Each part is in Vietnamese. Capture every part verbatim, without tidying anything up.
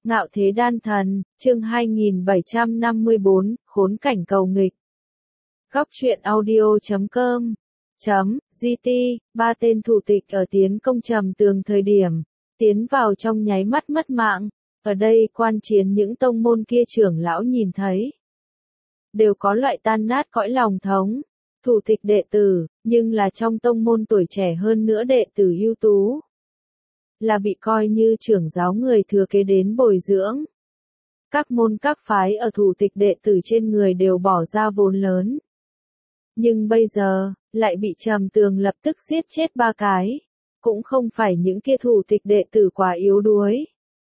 Ngạo thế đan thần, chương hai nghìn bảy trăm năm mươi bốn, khốn cảnh cầu nghịch. Góc truyện audio chấm com chấm gt, ba tên thủ tịch ở tiến công Trầm Tường thời điểm, tiến vào trong nháy mắt mất mạng, ở đây quan chiến những tông môn kia trưởng lão nhìn thấy. Đều có loại tan nát cõi lòng thống, thủ tịch đệ tử, nhưng là trong tông môn tuổi trẻ hơn nữa đệ tử ưu tú. Là bị coi như trưởng giáo người thừa kế đến bồi dưỡng. Các môn các phái ở thủ tịch đệ tử trên người đều bỏ ra vốn lớn. Nhưng bây giờ, lại bị Trầm Tường lập tức giết chết ba cái. Cũng không phải những kia thủ tịch đệ tử quá yếu đuối.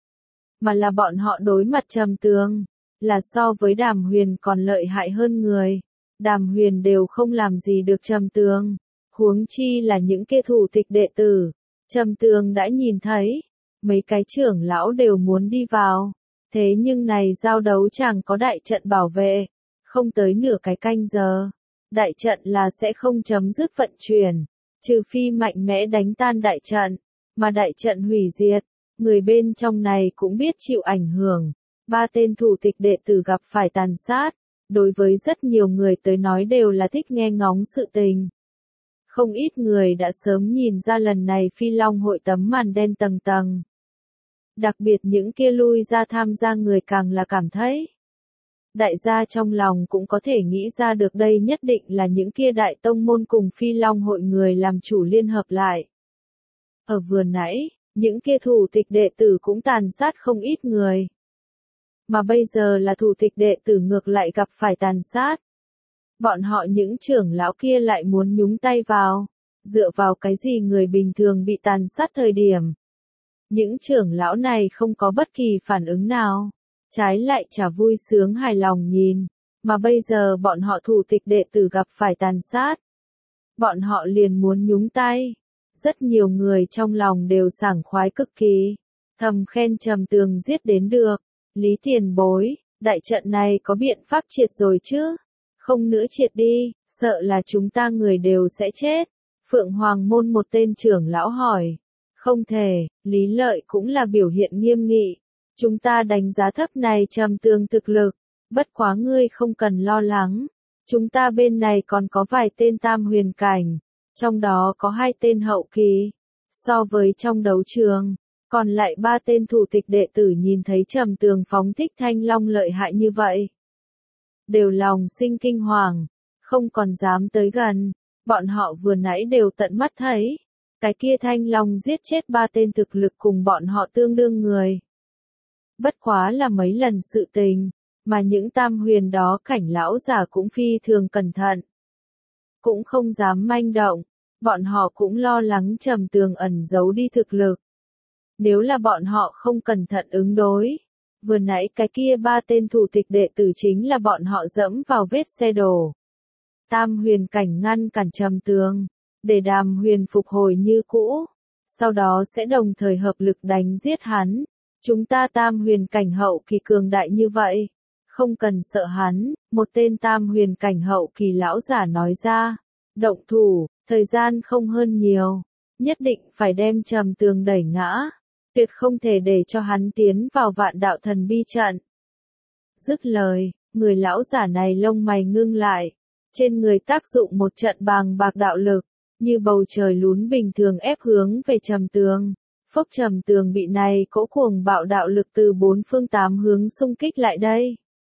Mà là bọn họ đối mặt Trầm Tường, là so với Đàm Huyền còn lợi hại hơn người. Đàm Huyền đều không làm gì được Trầm Tường. Huống chi là những kia thủ tịch đệ tử. Trầm Tường đã nhìn thấy, mấy cái trưởng lão đều muốn đi vào, thế nhưng này giao đấu chẳng có đại trận bảo vệ, không tới nửa cái canh giờ, đại trận là sẽ không chấm dứt vận chuyển, trừ phi mạnh mẽ đánh tan đại trận, mà đại trận hủy diệt, người bên trong này cũng biết chịu ảnh hưởng, ba tên thủ tịch đệ tử gặp phải tàn sát, đối với rất nhiều người tới nói đều là thích nghe ngóng sự tình. Không ít người đã sớm nhìn ra lần này Phi Long hội tấm màn đen tầng tầng. Đặc biệt những kia lui ra tham gia người càng là cảm thấy. Đại gia trong lòng cũng có thể nghĩ ra được đây nhất định là những kia đại tông môn cùng Phi Long hội người làm chủ liên hợp lại. Ở vừa nãy, những kia thủ tịch đệ tử cũng tàn sát không ít người. Mà bây giờ là thủ tịch đệ tử ngược lại gặp phải tàn sát. Bọn họ những trưởng lão kia lại muốn nhúng tay vào, dựa vào cái gì người bình thường bị tàn sát thời điểm. Những trưởng lão này không có bất kỳ phản ứng nào, trái lại chả vui sướng hài lòng nhìn, mà bây giờ bọn họ thủ tịch đệ tử gặp phải tàn sát. Bọn họ liền muốn nhúng tay, rất nhiều người trong lòng đều sảng khoái cực kỳ, thầm khen Trầm Tường giết đến được, Lý tiền bối, đại trận này có biện pháp triệt rồi chứ? Không nữa triệt đi, sợ là chúng ta người đều sẽ chết. Phượng Hoàng môn một tên trưởng lão hỏi. Không thể, Lý Lợi cũng là biểu hiện nghiêm nghị. Chúng ta đánh giá thấp này Trầm Tường thực lực. Bất quá ngươi không cần lo lắng. Chúng ta bên này còn có vài tên tam huyền cảnh. Trong đó có hai tên hậu kỳ. So với trong đấu trường, còn lại ba tên thủ tịch đệ tử nhìn thấy Trầm Tường phóng thích thanh long lợi hại như vậy. Đều lòng sinh kinh hoàng, không còn dám tới gần, bọn họ vừa nãy đều tận mắt thấy, cái kia thanh long giết chết ba tên thực lực cùng bọn họ tương đương người. Bất quá là mấy lần sự tình, mà những tam huyền đó cảnh lão giả cũng phi thường cẩn thận. Cũng không dám manh động, bọn họ cũng lo lắng Trầm Tường ẩn giấu đi thực lực. Nếu là bọn họ không cẩn thận ứng đối. Vừa nãy cái kia ba tên thủ tịch đệ tử chính là bọn họ dẫm vào vết xe đổ. Tam huyền cảnh ngăn cản Trầm Tường, để Đàm Huyền phục hồi như cũ, sau đó sẽ đồng thời hợp lực đánh giết hắn. Chúng ta tam huyền cảnh hậu kỳ cường đại như vậy, không cần sợ hắn, một tên tam huyền cảnh hậu kỳ lão giả nói ra. Động thủ, thời gian không hơn nhiều, nhất định phải đem Trầm Tường đẩy ngã. Tuyệt không thể để cho hắn tiến vào vạn đạo thần bi trận. Dứt lời, người lão giả này lông mày ngưng lại, trên người tác dụng một trận bàng bạc đạo lực, như bầu trời lún bình thường ép hướng về Trầm Tường. Phốc Trầm Tường bị này cỗ cuồng bạo đạo lực từ bốn phương tám hướng xung kích lại đây.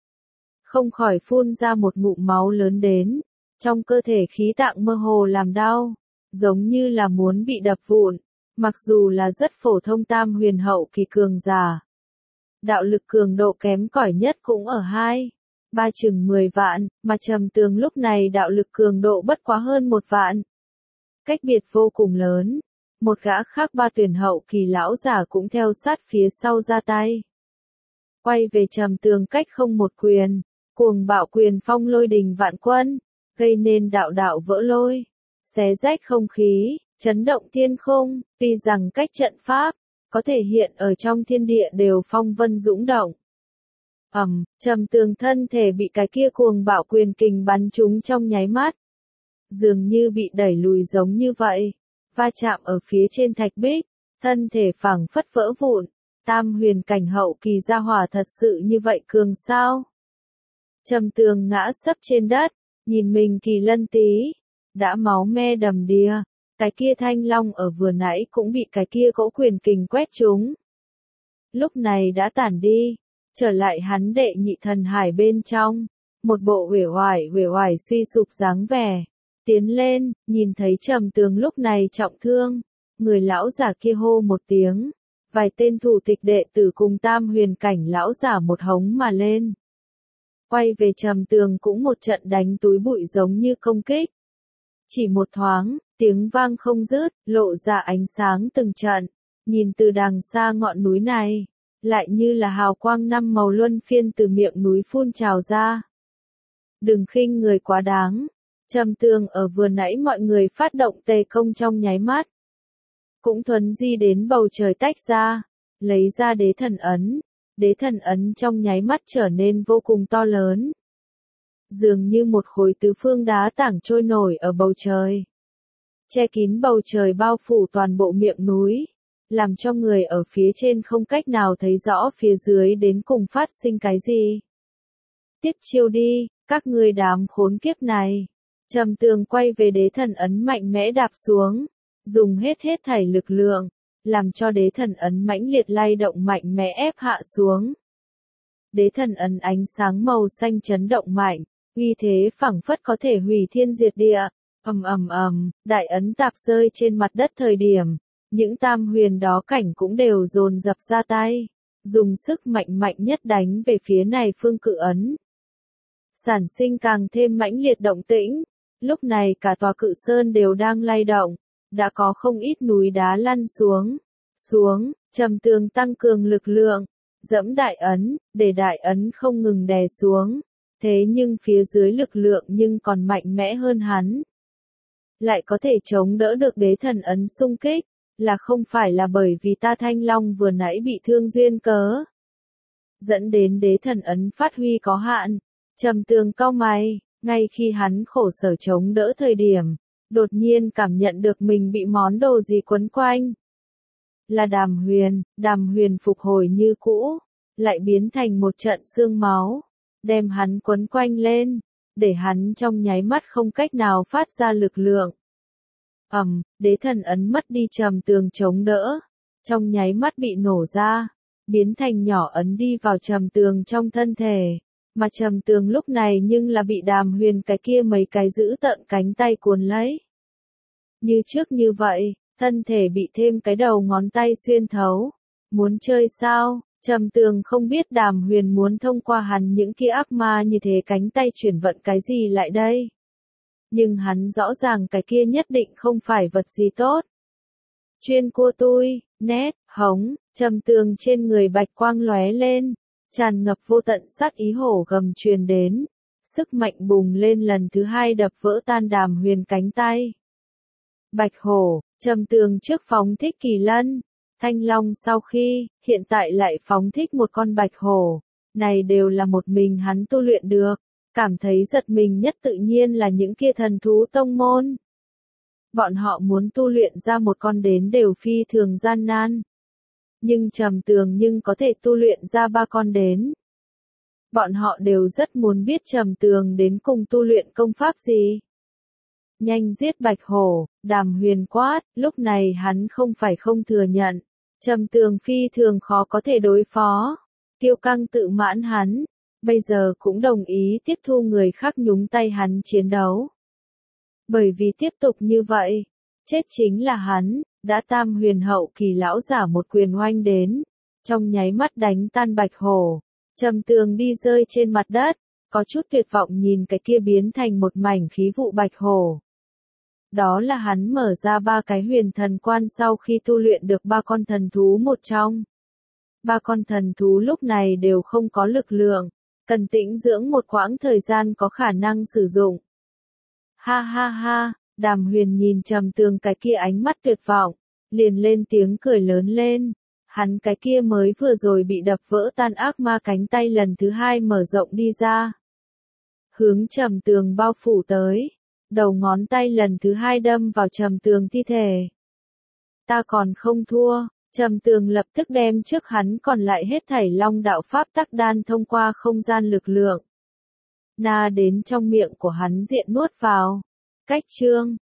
Không khỏi phun ra một ngụm máu lớn đến, trong cơ thể khí tạng mơ hồ làm đau, giống như là muốn bị đập vụn. Mặc dù là rất phổ thông tam huyền hậu kỳ cường giả. Đạo lực cường độ kém cỏi nhất cũng ở hai, ba chừng mười vạn, mà Trầm Tường lúc này đạo lực cường độ bất quá hơn một vạn. Cách biệt vô cùng lớn, một gã khác ba tuyển hậu kỳ lão giả cũng theo sát phía sau ra tay. Quay về Trầm Tường cách không một quyền, cuồng bạo quyền phong lôi đình vạn quân, gây nên đạo đạo vỡ lôi, xé rách không khí. Chấn động thiên không, tuy rằng cách trận pháp, có thể hiện ở trong thiên địa đều phong vân dũng động. Ầm, Trầm Tường thân thể bị cái kia cuồng bạo quyền kình bắn trúng trong nháy mắt. Dường như bị đẩy lùi giống như vậy, va chạm ở phía trên thạch bích, thân thể phẳng phất vỡ vụn, Tam huyền cảnh hậu kỳ gia hỏa thật sự như vậy cường sao? Trầm Tường ngã sấp trên đất, nhìn mình kỳ lân tí, đã máu me đầm đìa, cái kia thanh long ở vừa nãy cũng bị cái kia cỗ quyền kình quét trúng. Lúc này đã tản đi, trở lại hắn đệ nhị thần hải bên trong, một bộ uể oải uể oải suy sụp dáng vẻ, tiến lên, nhìn thấy Trầm Tường lúc này trọng thương, người lão giả kia hô một tiếng, vài tên thủ tịch đệ tử cùng tam huyền cảnh lão giả một hống mà lên. Quay về Trầm Tường cũng một trận đánh túi bụi giống như công kích. Chỉ một thoáng, tiếng vang không dứt, lộ ra ánh sáng từng trận, nhìn từ đằng xa ngọn núi này, lại như là hào quang năm màu luân phiên từ miệng núi phun trào ra. Đừng khinh người quá đáng, Trầm Tường ở vừa nãy mọi người phát động tề công trong nháy mắt. Cũng thuấn di đến bầu trời tách ra, lấy ra đế thần ấn, đế thần ấn trong nháy mắt trở nên vô cùng to lớn. Dường như một khối tứ phương đá tảng trôi nổi ở bầu trời. Che kín bầu trời bao phủ toàn bộ miệng núi, làm cho người ở phía trên không cách nào thấy rõ phía dưới đến cùng phát sinh cái gì. Tiếp chiêu đi, các ngươi đám khốn kiếp này. Trầm Tường quay về đế thần ấn mạnh mẽ đạp xuống, dùng hết hết thảy lực lượng, làm cho đế thần ấn mãnh liệt lay động mạnh mẽ ép hạ xuống. Đế thần ấn ánh sáng màu xanh chấn động mạnh, uy thế phảng phất có thể hủy thiên diệt địa. Ầm ầm ầm, đại ấn tạp rơi trên mặt đất thời điểm, những tam huyền đó cảnh cũng đều dồn dập ra tay, dùng sức mạnh mạnh nhất đánh về phía này phương cự ấn. Sản sinh càng thêm mãnh liệt động tĩnh, lúc này cả tòa cự sơn đều đang lay động, đã có không ít núi đá lăn xuống, xuống, Trầm Tường tăng cường lực lượng, dẫm đại ấn, để đại ấn không ngừng đè xuống, thế nhưng phía dưới lực lượng nhưng còn mạnh mẽ hơn hắn. Lại có thể chống đỡ được đế thần ấn xung kích, là không phải là bởi vì ta thanh long vừa nãy bị thương duyên cớ. Dẫn đến đế thần ấn phát huy có hạn, Trầm Tường cau mày, ngay khi hắn khổ sở chống đỡ thời điểm, đột nhiên cảm nhận được mình bị món đồ gì quấn quanh. Là Đàm Huyền, Đàm Huyền phục hồi như cũ, lại biến thành một trận xương máu, đem hắn quấn quanh lên, để hắn trong nháy mắt không cách nào phát ra lực lượng. Ầm, đế thần ấn mất đi Trầm Tường chống đỡ, trong nháy mắt bị nổ ra, biến thành nhỏ ấn đi vào Trầm Tường trong thân thể, mà Trầm Tường lúc này nhưng là bị Đàm Huyền cái kia mấy cái giữ tận cánh tay cuốn lấy. Như trước như vậy, thân thể bị thêm cái đầu ngón tay xuyên thấu. Muốn chơi sao? Trầm Tường không biết Đàm Huyền muốn thông qua hắn những kia ác ma như thế cánh tay chuyển vận cái gì lại đây. Nhưng hắn rõ ràng cái kia nhất định không phải vật gì tốt. Chuyên cua tui, nét, hống, Trầm Tường trên người bạch quang lóe lên, tràn ngập vô tận sát ý hổ gầm truyền đến, sức mạnh bùng lên lần thứ hai đập vỡ tan Đàm Huyền cánh tay. Bạch hổ, Trầm Tường trước phóng thích kỳ lân, thanh long sau khi, hiện tại lại phóng thích một con bạch hổ, này đều là một mình hắn tu luyện được, cảm thấy giật mình nhất tự nhiên là những kia thần thú tông môn. Bọn họ muốn tu luyện ra một con đến đều phi thường gian nan. Nhưng Trầm Tường nhưng có thể tu luyện ra ba con đến. Bọn họ đều rất muốn biết Trầm Tường đến cùng tu luyện công pháp gì. Nhanh giết bạch hổ, Đàm Huyền quát, lúc này hắn không phải không thừa nhận. Trầm Tường phi thường khó có thể đối phó. Kiêu căng tự mãn hắn, bây giờ cũng đồng ý tiếp thu người khác nhúng tay hắn chiến đấu. Bởi vì tiếp tục như vậy, chết chính là hắn, đã tam huyền hậu kỳ lão giả một quyền oanh đến, trong nháy mắt đánh tan bạch hổ. Trầm Tường đi rơi trên mặt đất, có chút tuyệt vọng nhìn cái kia biến thành một mảnh khí vụ bạch hổ. Đó là hắn mở ra ba cái huyền thần quan sau khi tu luyện được ba con thần thú một trong. Ba con thần thú lúc này đều không có lực lượng, cần tĩnh dưỡng một quãng thời gian có khả năng sử dụng. Ha ha ha, Đàm Huyền nhìn Trầm Tường cái kia ánh mắt tuyệt vọng, liền lên tiếng cười lớn lên. Hắn cái kia mới vừa rồi bị đập vỡ tan ác ma cánh tay lần thứ hai mở rộng đi ra. Hướng Trầm Tường bao phủ tới. Đầu ngón tay lần thứ hai đâm vào Trầm Tường thi thể. Ta còn không thua, Trầm Tường lập tức đem trước hắn còn lại hết thảy long đạo pháp tắc đan thông qua không gian lực lượng. Na đến trong miệng của hắn diện nuốt vào. Cách chương